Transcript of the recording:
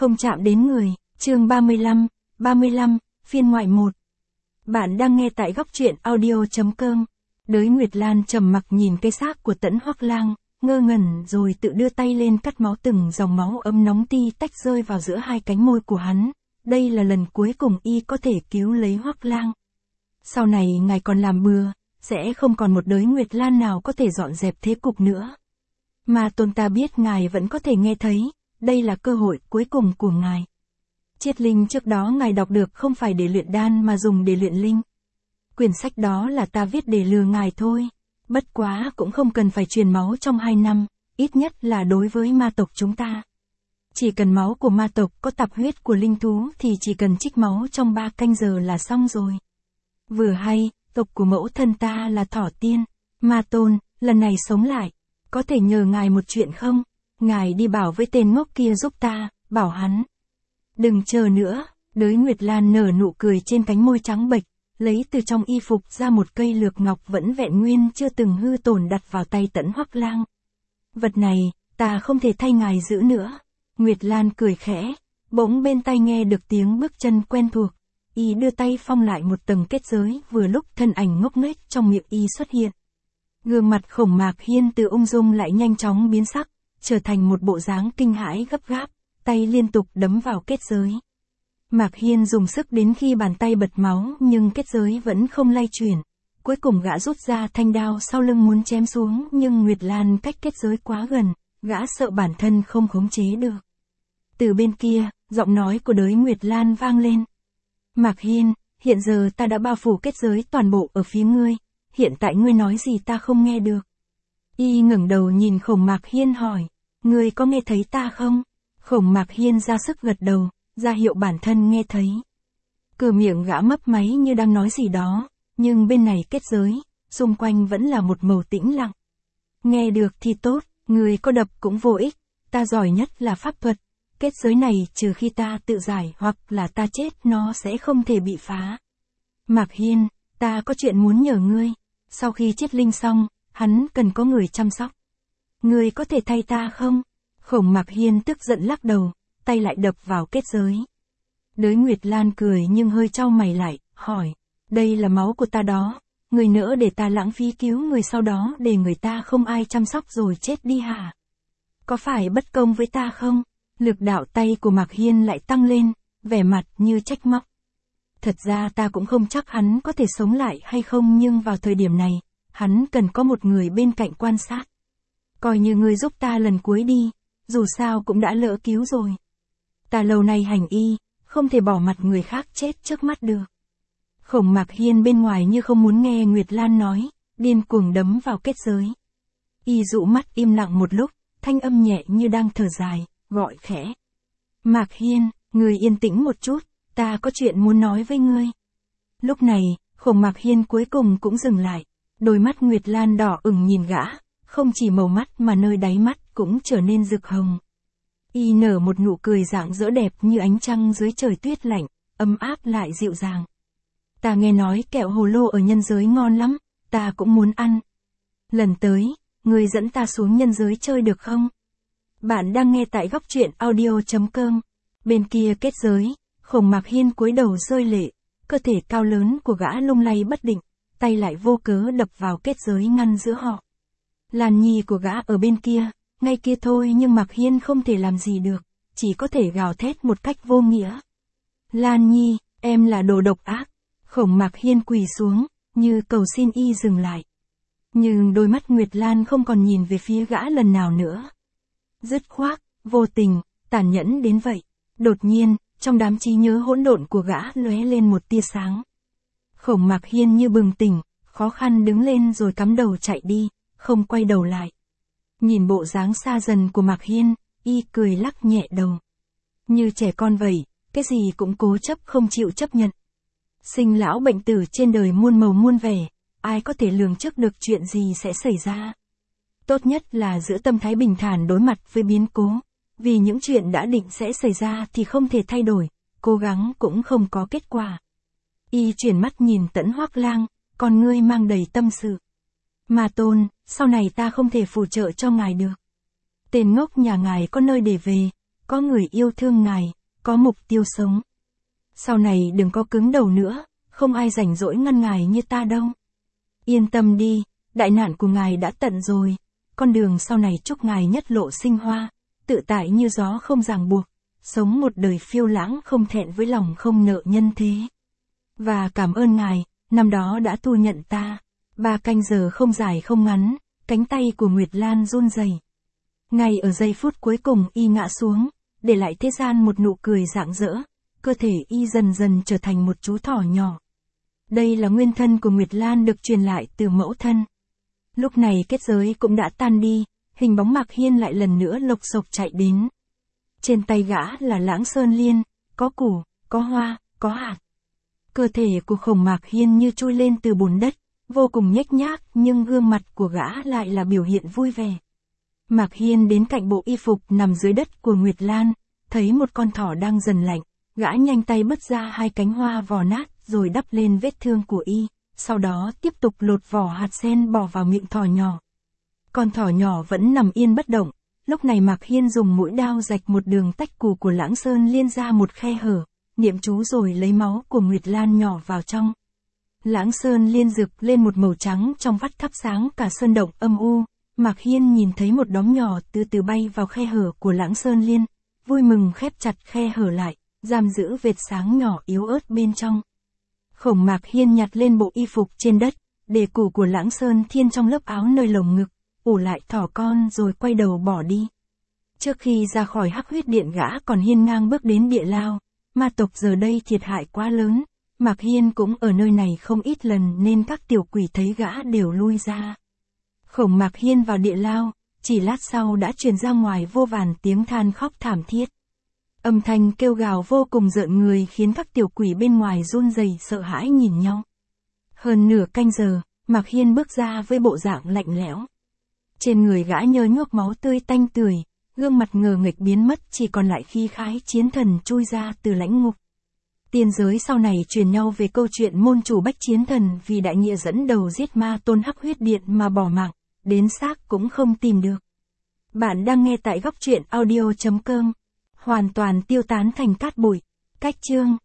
Không chạm đến người, chương 35, phiên ngoại 1. Bạn đang nghe tại góc truyện audio.com. Đới Nguyệt Lan trầm mặc nhìn cái xác của Tẫn Hoắc Lang, ngơ ngẩn rồi tự đưa tay lên cắt máu, từng dòng máu ấm nóng ti tách rơi vào giữa hai cánh môi của hắn. Đây là lần cuối cùng y có thể cứu lấy Hoắc Lang. Sau này ngài còn làm bừa, sẽ không còn một Đới Nguyệt Lan nào có thể dọn dẹp thế cục nữa. Mà Tôn ta biết ngài vẫn có thể nghe thấy, đây là cơ hội cuối cùng của ngài. Triết linh trước đó ngài đọc được không phải để luyện đan mà dùng để luyện linh. Quyển sách đó là ta viết để lừa ngài thôi. Bất quá cũng không cần phải truyền máu trong 2 năm, ít nhất là đối với ma tộc chúng ta. Chỉ cần máu của ma tộc có tạp huyết của linh thú thì chỉ cần trích máu trong 3 canh giờ là xong rồi. Vừa hay, tộc của mẫu thân ta là Thỏ Tiên, Ma Tôn, lần này sống lại. Có thể nhờ ngài một chuyện không? Ngài đi bảo với tên ngốc kia giúp ta, bảo hắn. Đừng chờ nữa, Đới Nguyệt Lan nở nụ cười trên cánh môi trắng bệch, lấy từ trong y phục ra một cây lược ngọc vẫn vẹn nguyên chưa từng hư tổn đặt vào tay Tẫn Hoắc Lang. Vật này, ta không thể thay ngài giữ nữa. Nguyệt Lan cười khẽ, bỗng bên tai nghe được tiếng bước chân quen thuộc. Y đưa tay phong lại một tầng kết giới, vừa lúc thân ảnh ngốc nghếch trong miệng y xuất hiện. Gương mặt Khổng Mạc Hiên từ ung dung lại nhanh chóng biến sắc, trở thành một bộ dáng kinh hãi gấp gáp, tay liên tục đấm vào kết giới. Mạc Hiên dùng sức đến khi bàn tay bật máu nhưng kết giới vẫn không lay chuyển. Cuối cùng gã rút ra thanh đao sau lưng muốn chém xuống nhưng Nguyệt Lan cách kết giới quá gần, gã sợ bản thân không khống chế được. Từ bên kia, giọng nói của Đới Nguyệt Lan vang lên. Mạc Hiên, hiện giờ ta đã bao phủ kết giới toàn bộ ở phía ngươi. Hiện tại ngươi nói gì ta không nghe được. Y ngẩng đầu nhìn Khổng Mạc Hiên hỏi, ngươi có nghe thấy ta không? Khổng Mạc Hiên ra sức gật đầu, ra hiệu bản thân nghe thấy. Cửa miệng gã mấp máy như đang nói gì đó, nhưng bên này kết giới, xung quanh vẫn là một màu tĩnh lặng. Nghe được thì tốt, ngươi có đập cũng vô ích, ta giỏi nhất là pháp thuật. Kết giới này trừ khi ta tự giải hoặc là ta chết nó sẽ không thể bị phá. Mạc Hiên, ta có chuyện muốn nhờ ngươi. Sau khi chiết linh xong, hắn cần có người chăm sóc. Ngươi có thể thay ta không? Khổng Mạc Hiên tức giận lắc đầu, tay lại đập vào kết giới. Đới Nguyệt Lan cười nhưng hơi chau mày lại, hỏi, đây là máu của ta đó, người nỡ để ta lãng phí cứu người sau đó để người ta không ai chăm sóc rồi chết đi hả? Có phải bất công với ta không? Lực đạo tay của Mạc Hiên lại tăng lên, vẻ mặt như trách móc. Thật ra ta cũng không chắc hắn có thể sống lại hay không nhưng vào thời điểm này, hắn cần có một người bên cạnh quan sát. Coi như ngươi giúp ta lần cuối đi, dù sao cũng đã lỡ cứu rồi. Ta lâu nay hành y, không thể bỏ mặt người khác chết trước mắt được. Khổng Mạc Hiên bên ngoài như không muốn nghe Nguyệt Lan nói, điên cuồng đấm vào kết giới. Y dụ mắt im lặng một lúc, thanh âm nhẹ như đang thở dài, gọi khẽ. Mạc Hiên, ngươi yên tĩnh một chút. Ta có chuyện muốn nói với ngươi. Lúc này, Khổng Mạc Hiên cuối cùng cũng dừng lại. Đôi mắt Nguyệt Lan đỏ ửng nhìn gã, không chỉ màu mắt mà nơi đáy mắt cũng trở nên rực hồng. Y nở một nụ cười rạng rỡ đẹp như ánh trăng dưới trời tuyết lạnh, ấm áp lại dịu dàng. Ta nghe nói kẹo hồ lô ở nhân giới ngon lắm, ta cũng muốn ăn. Lần tới, ngươi dẫn ta xuống nhân giới chơi được không? Bạn đang nghe tại góc truyện audio.com. Bên kia kết giới, Khổng Mạc Hiên cúi đầu rơi lệ, cơ thể cao lớn của gã lung lay bất định, tay lại vô cớ đập vào kết giới ngăn giữa họ. Lan Nhi của gã ở bên kia, ngay kia thôi nhưng Mạc Hiên không thể làm gì được, chỉ có thể gào thét một cách vô nghĩa. Lan Nhi, em là đồ độc ác. Khổng Mạc Hiên quỳ xuống, như cầu xin y dừng lại. Nhưng đôi mắt Nguyệt Lan không còn nhìn về phía gã lần nào nữa. Dứt khoát, vô tình, tàn nhẫn đến vậy. Đột nhiên, trong đám trí nhớ hỗn độn của gã lóe lên một tia sáng. Khổng Mạc Hiên như bừng tỉnh, khó khăn đứng lên rồi cắm đầu chạy đi, không quay đầu lại. Nhìn bộ dáng xa dần của Mạc Hiên, y cười lắc nhẹ đầu. Như trẻ con vậy, cái gì cũng cố chấp không chịu chấp nhận. Sinh lão bệnh tử trên đời muôn màu muôn vẻ, ai có thể lường trước được chuyện gì sẽ xảy ra. Tốt nhất là giữ tâm thái bình thản đối mặt với biến cố. Vì những chuyện đã định sẽ xảy ra thì không thể thay đổi, cố gắng cũng không có kết quả. Y chuyển mắt nhìn Tẫn Hoắc Lang, con ngươi mang đầy tâm sự. Ma Tôn, sau này ta không thể phù trợ cho ngài được. Tên ngốc nhà ngài có nơi để về, có người yêu thương ngài, có mục tiêu sống. Sau này đừng có cứng đầu nữa, không ai rảnh rỗi ngăn ngài như ta đâu. Yên tâm đi, đại nạn của ngài đã tận rồi, con đường sau này chúc ngài nhất lộ sinh hoa, tự tại như gió không ràng buộc, sống một đời phiêu lãng không thẹn với lòng không nợ nhân thế. Và cảm ơn ngài, năm đó đã thu nhận ta. 3 canh giờ không dài không ngắn, cánh tay của Nguyệt Lan run rẩy. Ngay ở giây phút cuối cùng y ngã xuống, để lại thế gian một nụ cười rạng rỡ, cơ thể y dần dần trở thành một chú thỏ nhỏ. Đây là nguyên thân của Nguyệt Lan được truyền lại từ mẫu thân. Lúc này kết giới cũng đã tan đi, hình bóng Mạc Hiên lại lần nữa lộc sộc chạy đến. Trên tay gã là Lãng Sơn Liên, có củ, có hoa, có hạt. Cơ thể của Khổng Mạc Hiên như trôi lên từ bùn đất, vô cùng nhếch nhác, nhưng gương mặt của gã lại là biểu hiện vui vẻ. Mạc Hiên đến cạnh bộ y phục nằm dưới đất của Nguyệt Lan, thấy một con thỏ đang dần lạnh, gã nhanh tay bứt ra 2 cánh hoa vò nát rồi đắp lên vết thương của y, sau đó tiếp tục lột vỏ hạt sen bỏ vào miệng thỏ nhỏ. Con thỏ nhỏ vẫn nằm yên bất động, lúc này Mạc Hiên dùng mũi đao rạch một đường tách củ của Lãng Sơn Liên ra một khe hở, niệm chú rồi lấy máu của Nguyệt Lan nhỏ vào trong. Lãng Sơn Liên rực lên một màu trắng trong vắt thắp sáng cả sơn động âm u. Mạc Hiên nhìn thấy một đốm nhỏ từ từ bay vào khe hở của Lãng Sơn Liên, vui mừng khép chặt khe hở lại, giam giữ vệt sáng nhỏ yếu ớt bên trong. Khổng Mạc Hiên nhặt lên bộ y phục trên đất, để củ của Lãng Sơn Thiên trong lớp áo nơi lồng ngực, ủ lại thỏ con rồi quay đầu bỏ đi. Trước khi ra khỏi Hắc Huyết Điện gã còn hiên ngang bước đến địa lao, ma tộc giờ đây thiệt hại quá lớn, Mạc Hiên cũng ở nơi này không ít lần nên các tiểu quỷ thấy gã đều lui ra. Khổng Mạc Hiên vào địa lao, chỉ lát sau đã truyền ra ngoài vô vàn tiếng than khóc thảm thiết. Âm thanh kêu gào vô cùng rợn người khiến các tiểu quỷ bên ngoài run rẩy sợ hãi nhìn nhau. Hơn nửa canh giờ, Mạc Hiên bước ra với bộ dạng lạnh lẽo. Trên người gã nhơi nhớp máu tươi tanh tưởi, gương mặt ngờ nghịch biến mất chỉ còn lại khí khái chiến thần chui ra từ lãnh ngục. Tiên giới sau này truyền nhau về câu chuyện môn chủ Bách Chiến Thần vì đại nghĩa dẫn đầu giết ma tôn Hắc Huyết Điện mà bỏ mạng, đến xác cũng không tìm được. Bạn đang nghe tại góc truyện audio.com. Hoàn toàn tiêu tán thành cát bụi. Cách chương